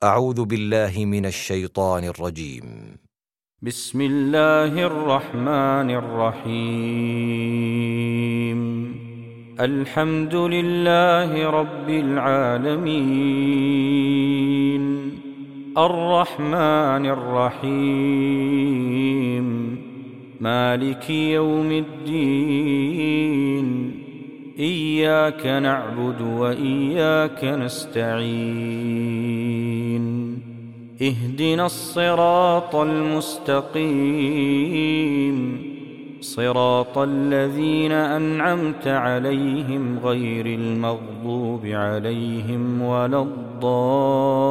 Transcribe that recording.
أعوذ بالله من الشيطان الرجيم. بسم الله الرحمن الرحيم. الحمد لله رب العالمين، الرحمن الرحيم، مالك يوم الدين. إياك نعبد وإياك نستعين. اهدنا الصراط المستقيم، صراط الذين أنعمت عليهم غير المغضوب عليهم ولا الضالين.